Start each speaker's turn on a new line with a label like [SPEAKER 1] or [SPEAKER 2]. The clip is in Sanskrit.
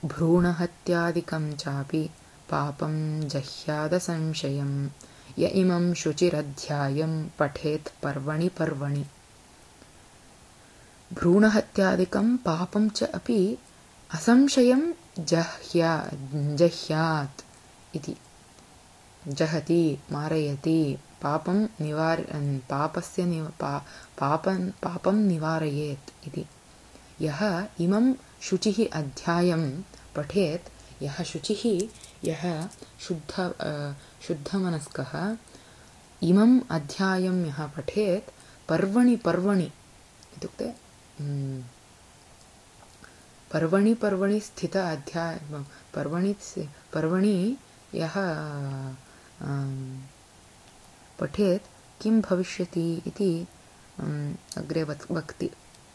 [SPEAKER 1] भ्रूणहत्यादिकं चापि पापं जह्याद संशयं य इमं शुचिरध्यायं पठेत् पर्वणि पर्वणि। भ्रूणहत्यादिकं पापं च अपि असंशयं जह्यात् इति। जहति मारयति पापं पापं निवारयेत् इति। यः इमं शुचिः अध्यायं पठेत्, यः शुचिः, यः शुद्धमनस्कः इमम् अध्यायं यः पठेत् पर्वणि पर्वणि इत्युक्ते पर्वणि पर्वणि स्थित पर्वणि यः पठेत् किं भविष्यति इति अग्रे